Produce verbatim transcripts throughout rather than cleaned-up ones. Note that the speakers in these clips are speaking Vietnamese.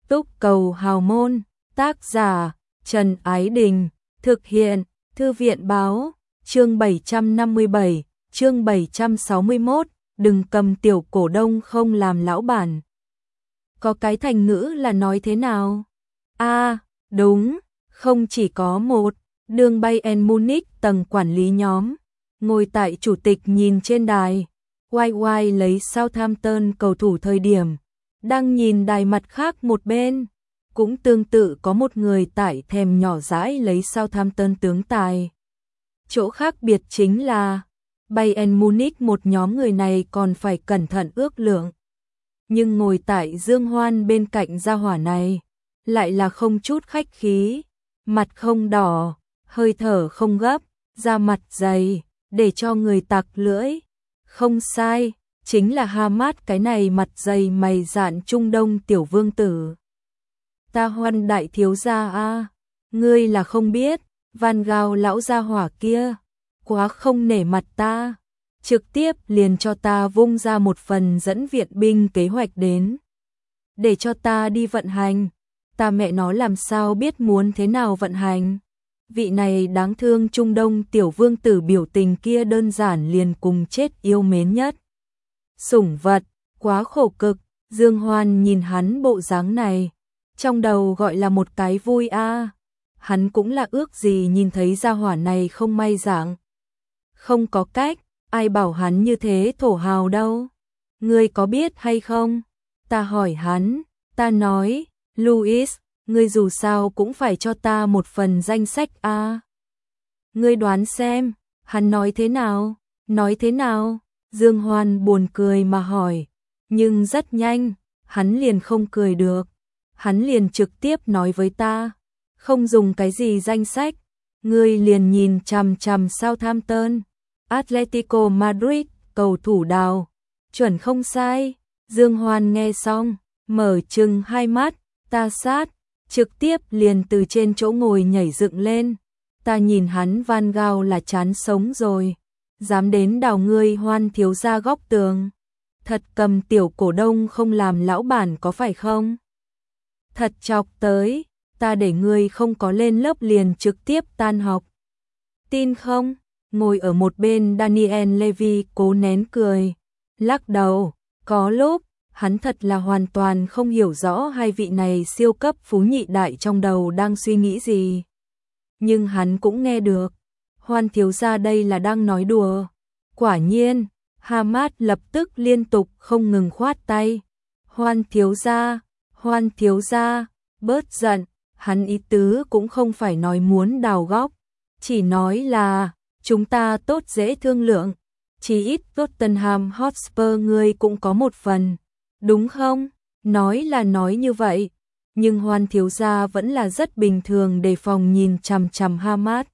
Túc Cầu Hào Môn, tác giả Trần Ái Đình, thực hiện Thư viện Báo, chương bảy trăm năm mươi bảy, chương bảy trăm sáu mươi mốt, đừng cầm tiểu cổ đông không làm lão bản. Có cái thành ngữ là nói thế nào? A, à, đúng, không chỉ có một, đường Bayern Munich tầng quản lý nhóm, ngồi tại chủ tịch nhìn trên đài, oai oai lấy Southampton cầu thủ thời điểm, đang nhìn đài mặt khác một bên, cũng tương tự có một người tại thèm nhỏ dãi lấy Southampton tướng tài. Chỗ khác biệt chính là, Bayern Munich một nhóm người này còn phải cẩn thận ước lượng. Nhưng ngồi tại Dương Hoan bên cạnh gia hỏa này, lại là không chút khách khí, mặt không đỏ, hơi thở không gấp, da mặt dày, để cho người tặc lưỡi. Không sai, chính là Hamad cái này mặt dày mày dạn Trung Đông tiểu vương tử. Ta Hoan đại thiếu gia a, ngươi là không biết, Van Gaal lão gia hỏa kia, quá không nể mặt ta, trực tiếp liền cho ta vung ra một phần dẫn viện binh kế hoạch đến, để cho ta đi vận hành, ta mẹ nó làm sao biết muốn thế nào vận hành. Vị này đáng thương Trung Đông tiểu vương tử biểu tình kia đơn giản liền cùng chết yêu mến nhất. Sủng vật, quá khổ cực, Dương Hoan nhìn hắn bộ dáng này, trong đầu gọi là một cái vui a. À. Hắn cũng là ước gì nhìn thấy gia hỏa này không may dạng. Không có cách, ai bảo hắn như thế thổ hào đâu. Ngươi có biết hay không? Ta hỏi hắn, ta nói, Louis, ngươi dù sao cũng phải cho ta một phần danh sách a. À. Ngươi đoán xem, hắn nói thế nào? Nói thế nào? Dương Hoan buồn cười mà hỏi, nhưng rất nhanh, hắn liền không cười được. Hắn liền trực tiếp nói với ta, không dùng cái gì danh sách, ngươi liền nhìn chằm chằm Southampton, Atletico Madrid, cầu thủ đào, chuẩn không sai. Dương Hoan nghe xong, mở trừng hai mắt, ta sát, trực tiếp liền từ trên chỗ ngồi nhảy dựng lên. Ta nhìn hắn Van Gaal là chán sống rồi, dám đến đào ngươi Hoan thiếu gia góc tường. Thật cầm tiểu cổ đông không làm lão bản có phải không? Thật chọc tới, ta để ngươi không có lên lớp liền trực tiếp tan học. Tin không? Ngồi ở một bên Daniel Levy cố nén cười, lắc đầu, có lúc, hắn thật là hoàn toàn không hiểu rõ hai vị này siêu cấp phú nhị đại trong đầu đang suy nghĩ gì. Nhưng hắn cũng nghe được, Hoan thiếu gia đây là đang nói đùa. Quả nhiên, Hamad lập tức liên tục không ngừng khoát tay. Hoan thiếu gia, Hoan thiếu gia, bớt giận, hắn ý tứ cũng không phải nói muốn đào góc, chỉ nói là, chúng ta tốt dễ thương lượng, chỉ ít Tottenham Hotspur ngươi cũng có một phần, đúng không? Nói là nói như vậy, nhưng Hoan thiếu gia vẫn là rất bình thường đề phòng nhìn chằm chằm Hamad.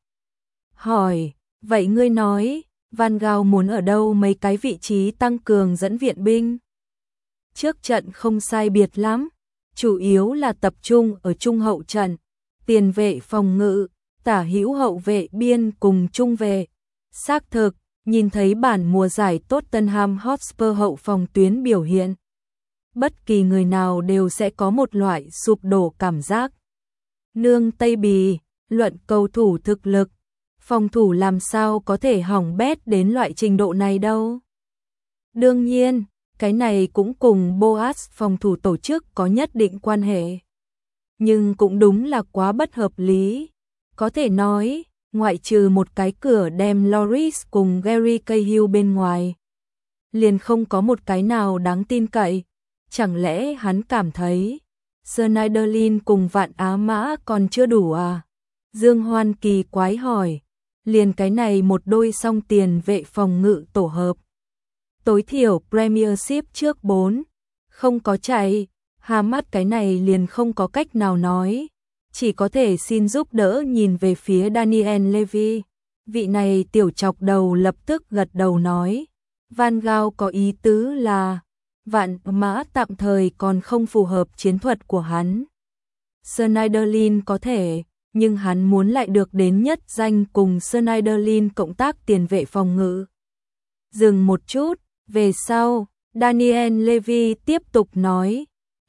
Hỏi, vậy ngươi nói, Van Gaal muốn ở đâu mấy cái vị trí tăng cường dẫn viện binh? Trước trận không sai biệt lắm, chủ yếu là tập trung ở trung hậu trận, tiền vệ phòng ngự, tả hữu hậu vệ biên cùng trung vệ. Xác thực, nhìn thấy bản mùa giải Tottenham Hotspur hậu phòng tuyến biểu hiện, bất kỳ người nào đều sẽ có một loại sụp đổ cảm giác. Nương Tây Bì, luận cầu thủ thực lực, phòng thủ làm sao có thể hỏng bét đến loại trình độ này đâu. Đương nhiên, cái này cũng cùng Boas phòng thủ tổ chức có nhất định quan hệ. Nhưng cũng đúng là quá bất hợp lý. Có thể nói, ngoại trừ một cái cửa đem Loris cùng Gary Cahill bên ngoài, liền không có một cái nào đáng tin cậy. Chẳng lẽ hắn cảm thấy Schneiderlin cùng Vạn Á Mã còn chưa đủ à? Dương Hoan kỳ quái hỏi, liền cái này một đôi song tiền vệ phòng ngự tổ hợp. Tối thiểu Premiership trước bốn, không có chạy, Hamad cái này liền không có cách nào nói, chỉ có thể xin giúp đỡ nhìn về phía Daniel Levy. Vị này tiểu chọc đầu lập tức gật đầu nói, Van Gaal có ý tứ là, Vạn Mã tạm thời còn không phù hợp chiến thuật của hắn. Schneiderlin có thể, nhưng hắn muốn lại được đến nhất danh cùng Schneiderlin cộng tác tiền vệ phòng ngự. Dừng một chút, về sau, Daniel Levy tiếp tục nói,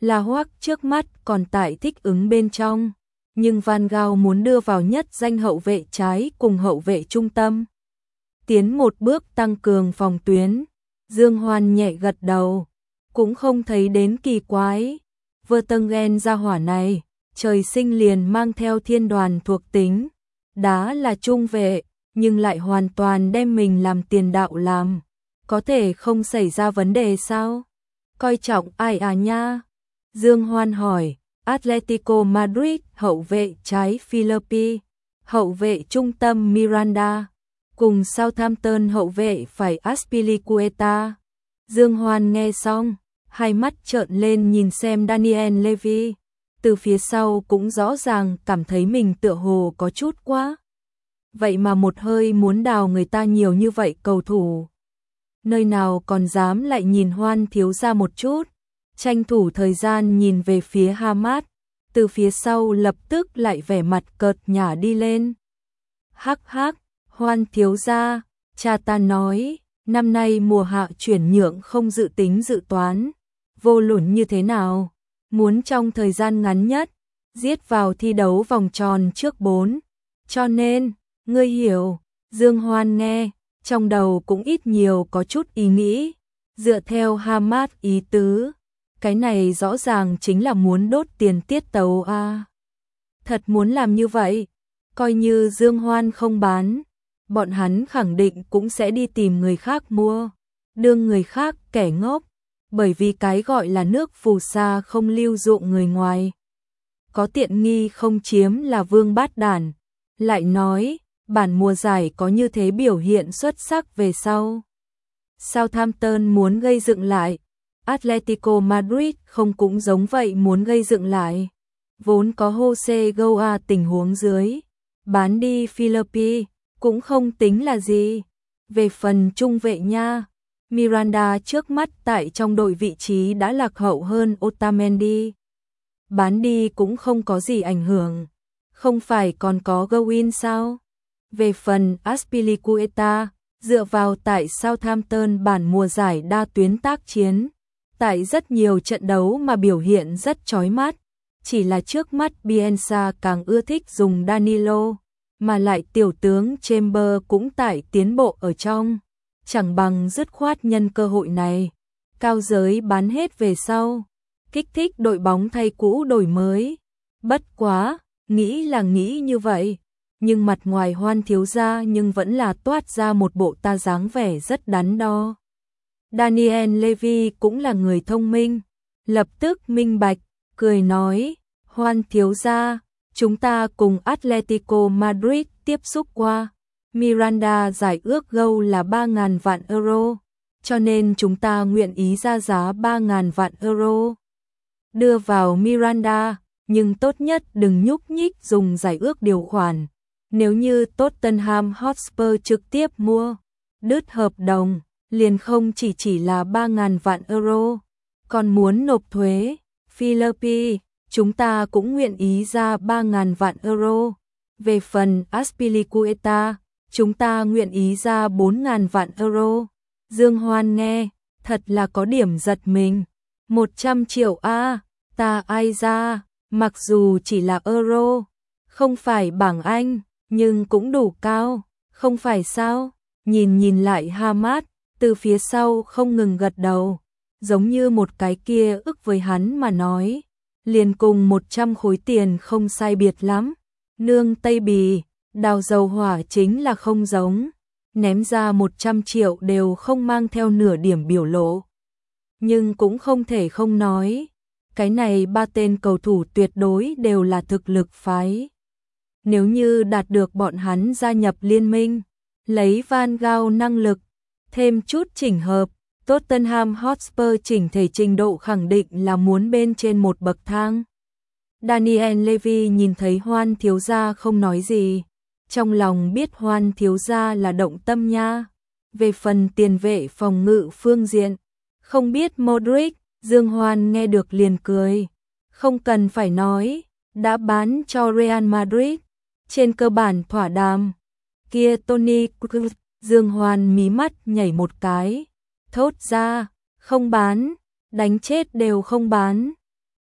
là Hoắc trước mắt còn tại thích ứng bên trong, nhưng Van Gaal muốn đưa vào nhất danh hậu vệ trái cùng hậu vệ trung tâm. Tiến một bước tăng cường phòng tuyến, Dương Hoan nhẹ gật đầu, cũng không thấy đến kỳ quái. Vertonghen ra hỏa này, trời sinh liền mang theo thiên đoàn thuộc tính, đá là trung vệ, nhưng lại hoàn toàn đem mình làm tiền đạo làm, có thể không xảy ra vấn đề sao? Coi trọng ai à nha? Dương Hoan hỏi. Atletico Madrid hậu vệ trái Philippi, hậu vệ trung tâm Miranda, cùng Southampton hậu vệ phải Azpilicueta. Dương Hoan nghe xong, hai mắt trợn lên nhìn xem Daniel Levy, từ phía sau cũng rõ ràng cảm thấy mình tựa hồ có chút quá. Vậy mà một hơi muốn đào người ta nhiều như vậy cầu thủ. Nơi nào còn dám lại nhìn Hoan thiếu gia một chút, tranh thủ thời gian nhìn về phía Hamad, từ phía sau lập tức lại vẻ mặt cợt nhả đi lên. Hắc hắc, Hoan thiếu gia, cha ta nói, năm nay mùa hạ chuyển nhượng không dự tính dự toán, vô luận như thế nào, muốn trong thời gian ngắn nhất, giết vào thi đấu vòng tròn trước bốn. Cho nên, ngươi hiểu, Dương Hoan nghe, trong đầu cũng ít nhiều có chút ý nghĩ, dựa theo Hamad ý tứ, cái này rõ ràng chính là muốn đốt tiền tiết tấu a. À. Thật muốn làm như vậy, coi như Dương Hoan không bán, bọn hắn khẳng định cũng sẽ đi tìm người khác mua, đương người khác kẻ ngốc, bởi vì cái gọi là nước phù sa không lưu dụng người ngoài. Có tiện nghi không chiếm là vương bát đản, lại nói, bản mùa giải có như thế biểu hiện xuất sắc về sau. Southampton muốn gây dựng lại, Atletico Madrid không cũng giống vậy muốn gây dựng lại. Vốn có Jose Goa tình huống dưới, bán đi Philippi cũng không tính là gì. Về phần trung vệ nha, Miranda trước mắt tại trong đội vị trí đã lạc hậu hơn Otamendi. Bán đi cũng không có gì ảnh hưởng, không phải còn có Gowin sao? Về phần Azpilicueta, dựa vào tại Southampton bản mùa giải đa tuyến tác chiến, tại rất nhiều trận đấu mà biểu hiện rất chói mắt, chỉ là trước mắt Bielsa càng ưa thích dùng Danilo, mà lại tiểu tướng Chamber cũng tại tiến bộ ở trong, chẳng bằng dứt khoát nhân cơ hội này, cao giới bán hết về sau, kích thích đội bóng thay cũ đổi mới. Bất quá, nghĩ là nghĩ như vậy, nhưng mặt ngoài Hoan thiếu gia nhưng vẫn là toát ra một bộ ta dáng vẻ rất đắn đo. Daniel Levy cũng là người thông minh, lập tức minh bạch, cười nói, Hoan thiếu gia, chúng ta cùng Atletico Madrid tiếp xúc qua, Miranda giải ước gâu là ba nghìn vạn euro, cho nên chúng ta nguyện ý ra giá ba nghìn vạn euro. Đưa vào Miranda, nhưng tốt nhất đừng nhúc nhích dùng giải ước điều khoản. Nếu như Tottenham Hotspur trực tiếp mua, đứt hợp đồng, liền không chỉ chỉ là ba nghìn vạn euro, còn muốn nộp thuế. Philippi, chúng ta cũng nguyện ý ra ba nghìn vạn euro. Về phần Azpilicueta, chúng ta nguyện ý ra bốn nghìn vạn euro. Dương Hoan nghe, thật là có điểm giật mình. một trăm triệu a, à, ta ai ra, mặc dù chỉ là euro, không phải bảng Anh, nhưng cũng đủ cao, không phải sao? Nhìn nhìn lại Hamad, từ phía sau không ngừng gật đầu, giống như một cái kia ức với hắn mà nói, liền cùng một trăm khối tiền không sai biệt lắm. Nương Tây Bì, đào dầu hỏa chính là không giống, ném ra một trăm triệu đều không mang theo nửa điểm biểu lộ. Nhưng cũng không thể không nói, cái này ba tên cầu thủ tuyệt đối đều là thực lực phái. Nếu như đạt được bọn hắn gia nhập liên minh, lấy Van Gaal năng lực, thêm chút chỉnh hợp, Tottenham Hotspur chỉnh thể trình độ khẳng định là muốn bên trên một bậc thang. Daniel Levy nhìn thấy Hoan thiếu gia không nói gì, trong lòng biết Hoan thiếu gia là động tâm nha. Về phần tiền vệ phòng ngự phương diện, không biết Modric, Dương Hoan nghe được liền cười, không cần phải nói, đã bán cho Real Madrid, trên cơ bản thỏa đàm. Kia Tony Kroos, Dương Hoan mí mắt nhảy một cái, thốt ra, không bán, đánh chết đều không bán.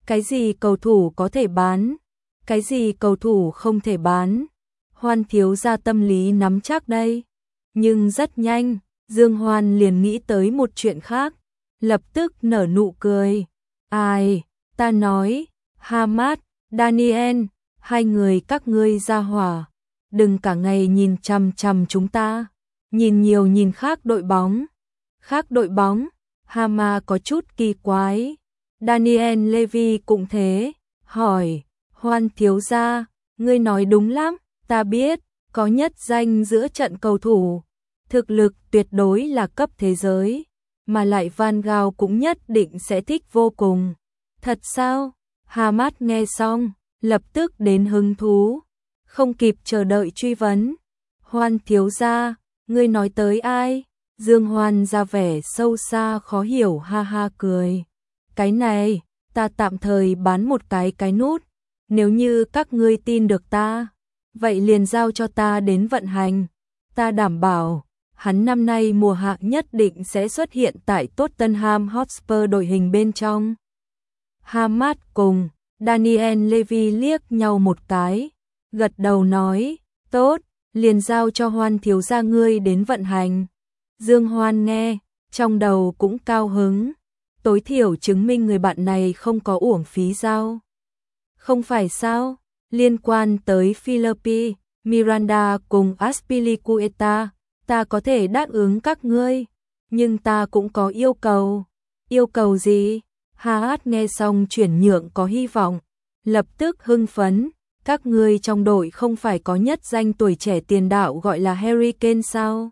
Cái gì cầu thủ có thể bán, cái gì cầu thủ không thể bán. Hoan thiếu gia tâm lý nắm chắc đây. Nhưng rất nhanh, Dương Hoan liền nghĩ tới một chuyện khác, lập tức nở nụ cười. Ai, ta nói, Hamad, Daniel, hai người các ngươi ra hỏa, đừng cả ngày nhìn chằm chằm chúng ta, nhìn nhiều nhìn khác đội bóng. Khác đội bóng, Hama có chút kỳ quái. Daniel Levy cũng thế, hỏi, Hoan thiếu gia, ngươi nói đúng lắm, ta biết, có nhất danh giữa trận cầu thủ, thực lực tuyệt đối là cấp thế giới, mà lại Van Gaal cũng nhất định sẽ thích vô cùng. Thật sao? Hamad nghe xong, lập tức đến hứng thú, không kịp chờ đợi truy vấn. Hoan thiếu gia, ngươi nói tới ai? Dương Hoan ra vẻ sâu xa khó hiểu ha ha cười. Cái này, ta tạm thời bán một cái cái nút, nếu như các ngươi tin được ta, vậy liền giao cho ta đến vận hành. Ta đảm bảo, hắn năm nay mùa hạ nhất định sẽ xuất hiện tại Tottenham Hotspur đội hình bên trong. Hamad cùng Daniel Levy liếc nhau một cái, gật đầu nói, tốt, liền giao cho Hoan thiếu gia ngươi đến vận hành. Dương Hoan nghe, trong đầu cũng cao hứng, tối thiểu chứng minh người bạn này không có uổng phí giao. Không phải sao, liên quan tới Philippe, Miranda cùng Azpilicueta, ta có thể đáp ứng các ngươi, nhưng ta cũng có yêu cầu. Yêu cầu gì? Haas nghe xong chuyển nhượng có hy vọng, lập tức hưng phấn, các ngươi trong đội không phải có nhất danh tuổi trẻ tiền đạo gọi là Harry Kane sao?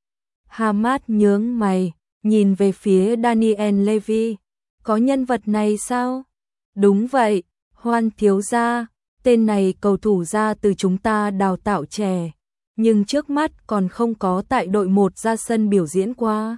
Hamad nhướng mày, nhìn về phía Daniel Levy, có nhân vật này sao? Đúng vậy, Hoan thiếu gia, tên này cầu thủ ra từ chúng ta đào tạo trẻ, nhưng trước mắt còn không có tại đội một ra sân biểu diễn qua.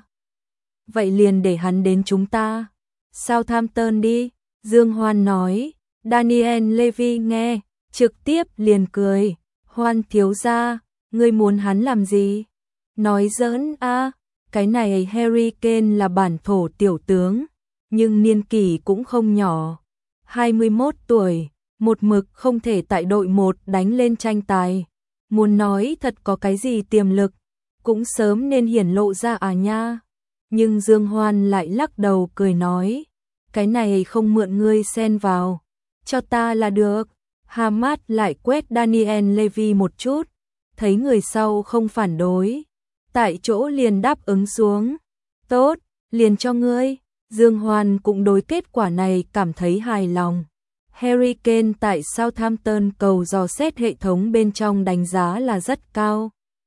Vậy liền để hắn đến chúng ta. Southampton đi, Dương Hoan nói. Daniel Levy nghe, trực tiếp liền cười. Hoan thiếu gia, ngươi muốn hắn làm gì? Nói giỡn a, cái này Harry Kane là bản thổ tiểu tướng, nhưng niên kỷ cũng không nhỏ. hai mươi mốt tuổi, một mực không thể tại đội một đánh lên tranh tài. Muốn nói thật có cái gì tiềm lực, cũng sớm nên hiển lộ ra à nha. Nhưng Dương Hoan lại lắc đầu cười nói, cái này không mượn ngươi xen vào, cho ta là được. Hamad lại quét Daniel Levy một chút, thấy người sau không phản đối, tại chỗ liền đáp ứng xuống. Tốt, liền cho ngươi. Dương Hoan cũng đối kết quả này cảm thấy hài lòng. Harry Kane tại Southampton cầu dò xét hệ thống bên trong đánh giá là rất cao.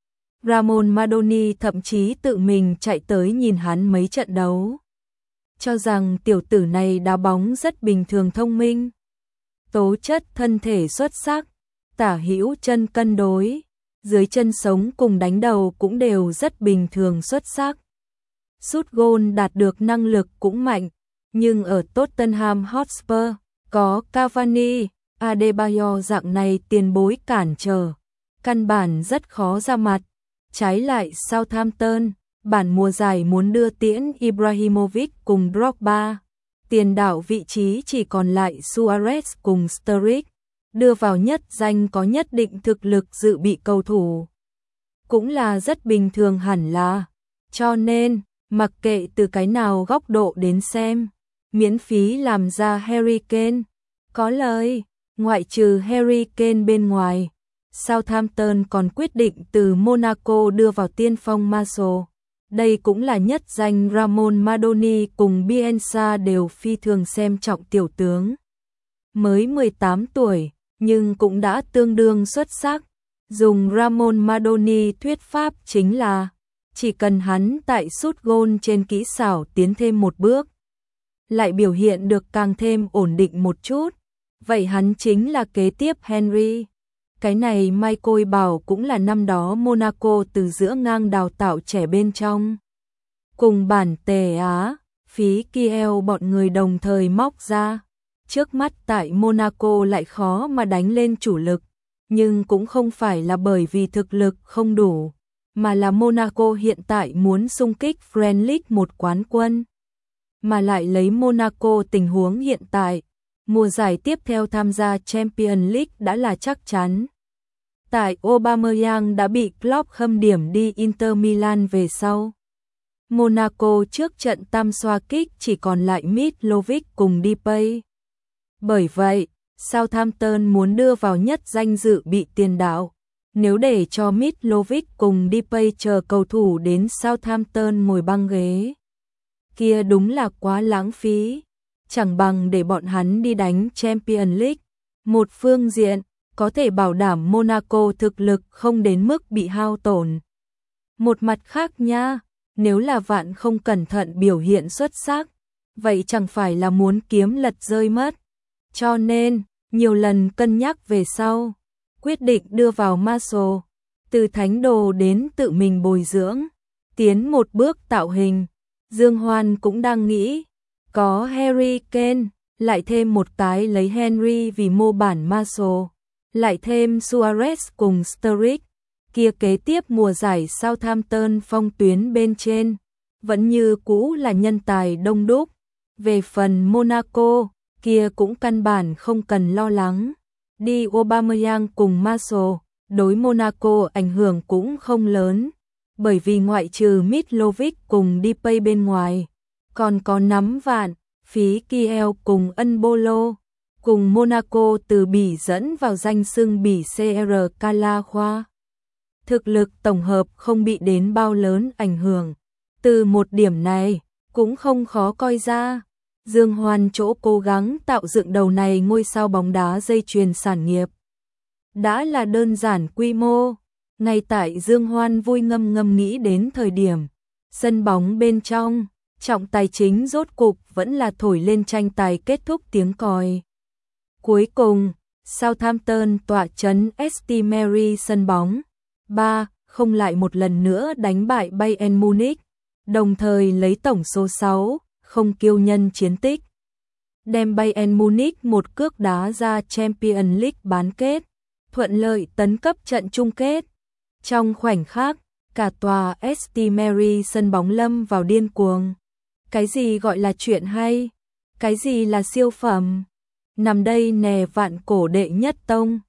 Ramon Madoni thậm chí tự mình chạy tới nhìn hắn mấy trận đấu, cho rằng tiểu tử này đá bóng rất bình thường thông minh, tố chất thân thể xuất sắc, tả hữu chân cân đối, dưới chân sống cùng đánh đầu cũng đều rất bình thường xuất sắc. Sút gôn đạt được năng lực cũng mạnh, nhưng ở Tottenham Hotspur có Cavani, Adebayor dạng này tiền bối cản trở, căn bản rất khó ra mặt. Trái lại Southampton, bản mùa giải muốn đưa tiễn Ibrahimovic cùng Drogba, tiền đạo vị trí chỉ còn lại Suarez cùng Sturridge, đưa vào nhất danh có nhất định thực lực dự bị cầu thủ, cũng là rất bình thường hẳn là. Cho nên, mặc kệ từ cái nào góc độ đến xem, miễn phí làm ra Harry Kane, có lời. Ngoại trừ Harry Kane bên ngoài, Southampton còn quyết định từ Monaco đưa vào tiên phong Martial. Đây cũng là nhất danh Ramon Madoni cùng Bielsa đều phi thường xem trọng tiểu tướng. Mới mười tám tuổi, nhưng cũng đã tương đương xuất sắc. Dùng Ramon Madoni thuyết pháp chính là, chỉ cần hắn tại sút gôn trên kỹ xảo tiến thêm một bước, lại biểu hiện được càng thêm ổn định một chút, vậy hắn chính là kế tiếp Henry. Cái này Michael bảo cũng là năm đó Monaco từ giữa ngang đào tạo trẻ bên trong. Cùng bản Tề Á, phí Kiel bọn người đồng thời móc ra. Trước mắt tại Monaco lại khó mà đánh lên chủ lực, nhưng cũng không phải là bởi vì thực lực không đủ, mà là Monaco hiện tại muốn xung kích Premier League một quán quân. Mà lại lấy Monaco tình huống hiện tại, mùa giải tiếp theo tham gia Champions League đã là chắc chắn. Tại Aubameyang đã bị Klopp khâm điểm đi Inter Milan về sau. Monaco trước trận tam xoa kích chỉ còn lại Mitrovic cùng Depay. Bởi vậy, Southampton muốn đưa vào nhất danh dự bị tiền đạo. Nếu để cho Mitrovic cùng Depay chờ cầu thủ đến Southampton ngồi băng ghế, kia đúng là quá lãng phí. Chẳng bằng để bọn hắn đi đánh Champions League. Một phương diện, có thể bảo đảm Monaco thực lực không đến mức bị hao tổn. Một mặt khác nha, nếu là Vạn không cẩn thận biểu hiện xuất sắc, vậy chẳng phải là muốn kiếm lật rơi mất. Cho nên, nhiều lần cân nhắc về sau, quyết định đưa vào Martial, từ thánh đồ đến tự mình bồi dưỡng, tiến một bước tạo hình. Dương Hoan cũng đang nghĩ, có Harry Kane, lại thêm một cái lấy Henry vì mô bản Martial, lại thêm Suarez cùng Sturridge, kia kế tiếp mùa giải Southampton phong tuyến bên trên, vẫn như cũ là nhân tài đông đúc. Về phần Monaco, kia cũng căn bản không cần lo lắng. Đi Aubameyang cùng Martial, đối Monaco ảnh hưởng cũng không lớn, bởi vì ngoại trừ Mitrovic cùng Depay bên ngoài, còn có nắm Vạn, phí Kiel cùng Embolo, cùng Monaco từ Bỉ dẫn vào danh xưng Bỉ xê rờ Calahua. Thực lực tổng hợp không bị đến bao lớn ảnh hưởng. Từ một điểm này, cũng không khó coi ra. Dương Hoan chỗ cố gắng tạo dựng đầu này ngôi sao bóng đá dây chuyền sản nghiệp. Đã là đơn giản quy mô. Ngay tại Dương Hoan vui ngâm ngâm nghĩ đến thời điểm, sân bóng bên trong, trọng tài chính rốt cục vẫn là thổi lên tranh tài kết thúc tiếng còi. Cuối cùng, Southampton tọa trấn St Mary sân bóng ba không lại một lần nữa đánh bại Bayern Munich, đồng thời lấy tổng số sáu không kiêu nhân chiến tích, đem Bayern Munich một cước đá ra Champions League bán kết, thuận lợi tấn cấp trận chung kết. Trong khoảnh khắc, cả tòa St Mary sân bóng lâm vào điên cuồng. Cái gì gọi là chuyện hay? Cái gì là siêu phẩm? Nằm đây nè Vạn cổ đệ nhất tông.